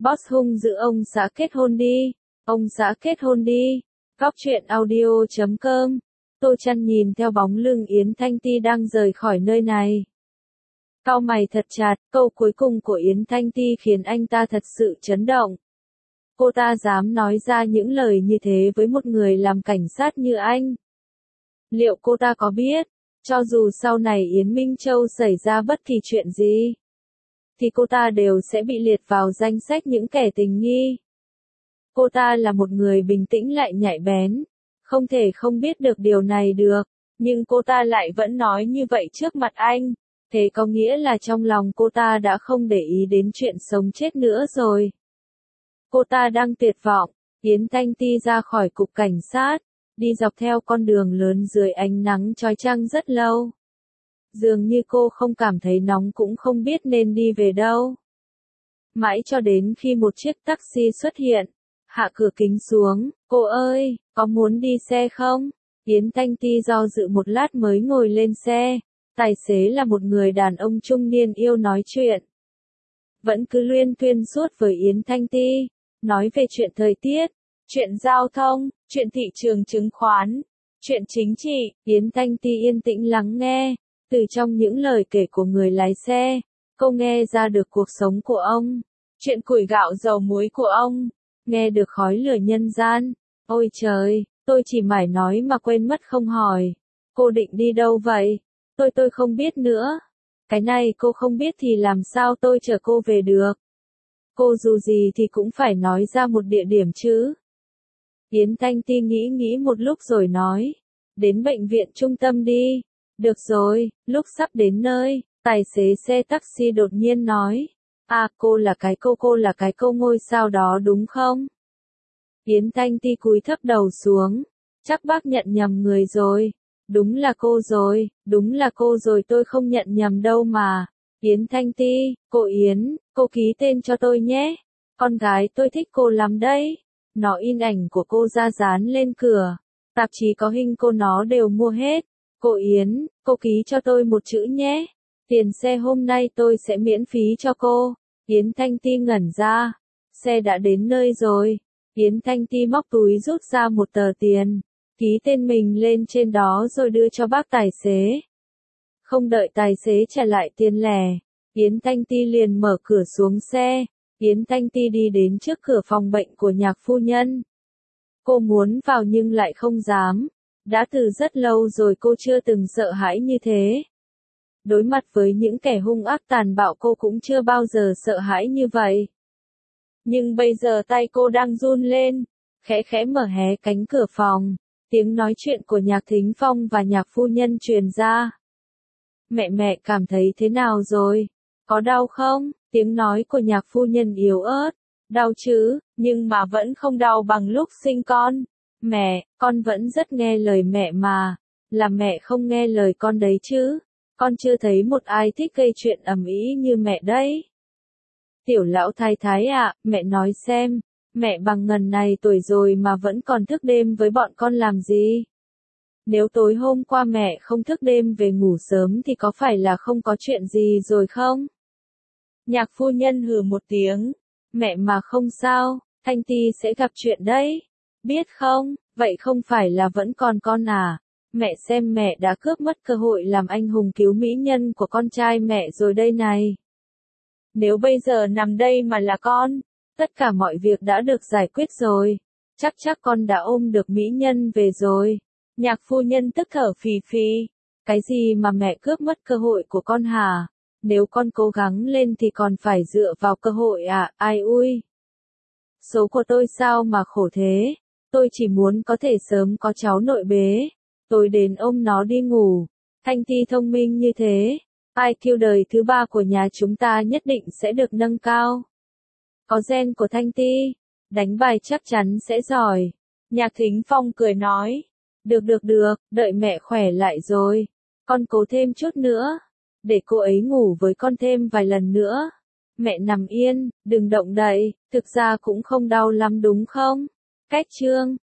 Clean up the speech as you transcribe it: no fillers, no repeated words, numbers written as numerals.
Boss hung dữ ông xã kết hôn đi. Ông xã kết hôn đi. Góc truyện audio.com. Tô Trăn nhìn theo bóng lưng Yến Thanh Ti đang rời khỏi nơi này. Cau mày thật chặt, câu cuối cùng của Yến Thanh Ti khiến anh ta thật sự chấn động. Cô ta dám nói ra những lời như thế với một người làm cảnh sát như anh. Liệu cô ta có biết, cho dù sau này Yến Minh Châu xảy ra bất kỳ chuyện gì, thì cô ta đều sẽ bị liệt vào danh sách những kẻ tình nghi. Cô ta là một người bình tĩnh lại nhạy bén, không thể không biết được điều này được, nhưng cô ta lại vẫn nói như vậy trước mặt anh. Thế có nghĩa là trong lòng cô ta đã không để ý đến chuyện sống chết nữa rồi. Cô ta đang tuyệt vọng. Yến Thanh Ti ra khỏi cục cảnh sát, đi dọc theo con đường lớn dưới ánh nắng chói chang rất lâu. Dường như cô không cảm thấy nóng cũng không biết nên đi về đâu. Mãi cho đến khi một chiếc taxi xuất hiện, hạ cửa kính xuống, cô ơi, có muốn đi xe không? Yến Thanh Ti do dự một lát mới ngồi lên xe. Tài xế là một người đàn ông trung niên yêu nói chuyện. Vẫn cứ luyên thuyên suốt với Yến Thanh Ti, nói về chuyện thời tiết, chuyện giao thông, chuyện thị trường chứng khoán, chuyện chính trị. Yến Thanh Ti yên tĩnh lắng nghe, từ trong những lời kể của người lái xe, cô nghe ra được cuộc sống của ông, chuyện củi gạo dầu muối của ông, nghe được khói lửa nhân gian. Ôi trời, tôi chỉ mải nói mà quên mất không hỏi. Cô định đi đâu vậy? Tôi không biết nữa. Cái này cô không biết thì làm sao tôi chở cô về được? Cô dù gì thì cũng phải nói ra một địa điểm chứ. Yến Thanh Ti nghĩ một lúc rồi nói. Đến bệnh viện trung tâm đi. Được rồi, lúc sắp đến nơi, tài xế xe taxi đột nhiên nói. À, cô là cái cô ngôi sao đó đúng không? Yến Thanh Ti cúi thấp đầu xuống. Chắc bác nhận nhầm người rồi. Đúng là cô rồi tôi không nhận nhầm đâu mà. Yến Thanh Ti, cô Yến, cô ký tên cho tôi nhé. Con gái tôi thích cô lắm đấy. Nó in ảnh của cô ra dán lên cửa. Tạp chí có hình cô nó đều mua hết. Cô Yến, cô ký cho tôi một chữ nhé. Tiền xe hôm nay tôi sẽ miễn phí cho cô. Yến Thanh Ti ngẩn ra. Xe đã đến nơi rồi. Yến Thanh Ti móc túi rút ra một tờ tiền. Ký tên mình lên trên đó rồi đưa cho bác tài xế. Không đợi tài xế trả lại tiền lẻ, Yến Thanh Ti liền mở cửa xuống xe. Yến Thanh Ti đi đến trước cửa phòng bệnh của Nhạc phu nhân. Cô muốn vào nhưng lại không dám. Đã từ rất lâu rồi cô chưa từng sợ hãi như thế. Đối mặt với những kẻ hung ác tàn bạo cô cũng chưa bao giờ sợ hãi như vậy. Nhưng bây giờ tay cô đang run lên, khẽ khẽ mở hé cánh cửa phòng. Tiếng nói chuyện của Nhạc Thính Phong và Nhạc phu nhân truyền ra. Mẹ cảm thấy thế nào rồi? Có đau không? Tiếng nói của Nhạc phu nhân yếu ớt. Đau chứ, nhưng mà vẫn không đau bằng lúc sinh con. Mẹ, con vẫn rất nghe lời mẹ mà. Là mẹ không nghe lời con đấy chứ. Con chưa thấy một ai thích gây chuyện ầm ĩ như mẹ đấy. Tiểu lão thái thái ạ, mẹ nói xem. Mẹ bằng ngần này tuổi rồi mà vẫn còn thức đêm với bọn con làm gì? Nếu tối hôm qua mẹ không thức đêm về ngủ sớm thì có phải là không có chuyện gì rồi không? Nhạc phu nhân hừ một tiếng. Mẹ mà không sao, Thanh Ti sẽ gặp chuyện đấy. Biết không, vậy không phải là vẫn còn con à? Mẹ xem mẹ đã cướp mất cơ hội làm anh hùng cứu mỹ nhân của con trai mẹ rồi đây này. Nếu bây giờ nằm đây mà là con, tất cả mọi việc đã được giải quyết rồi. Chắc con đã ôm được mỹ nhân về rồi. Nhạc phu nhân tức thở phì phì. Cái gì mà mẹ cướp mất cơ hội của con hả? Nếu con cố gắng lên thì còn phải dựa vào cơ hội à? Ai ui. Số của tôi sao mà khổ thế? Tôi chỉ muốn có thể sớm có cháu nội bế. Tôi đến ôm nó đi ngủ. Thanh Ti thông minh như thế. IQ đời thứ 3 của nhà chúng ta nhất định sẽ được nâng cao. Có gen của Thanh Ti, đánh bài chắc chắn sẽ giỏi. Nhạc Thính Phong cười nói. Được, đợi mẹ khỏe lại rồi. Con cố thêm chút nữa. Để cô ấy ngủ với con thêm vài lần nữa. Mẹ nằm yên, đừng động đậy, thực ra cũng không đau lắm đúng không? Cách chương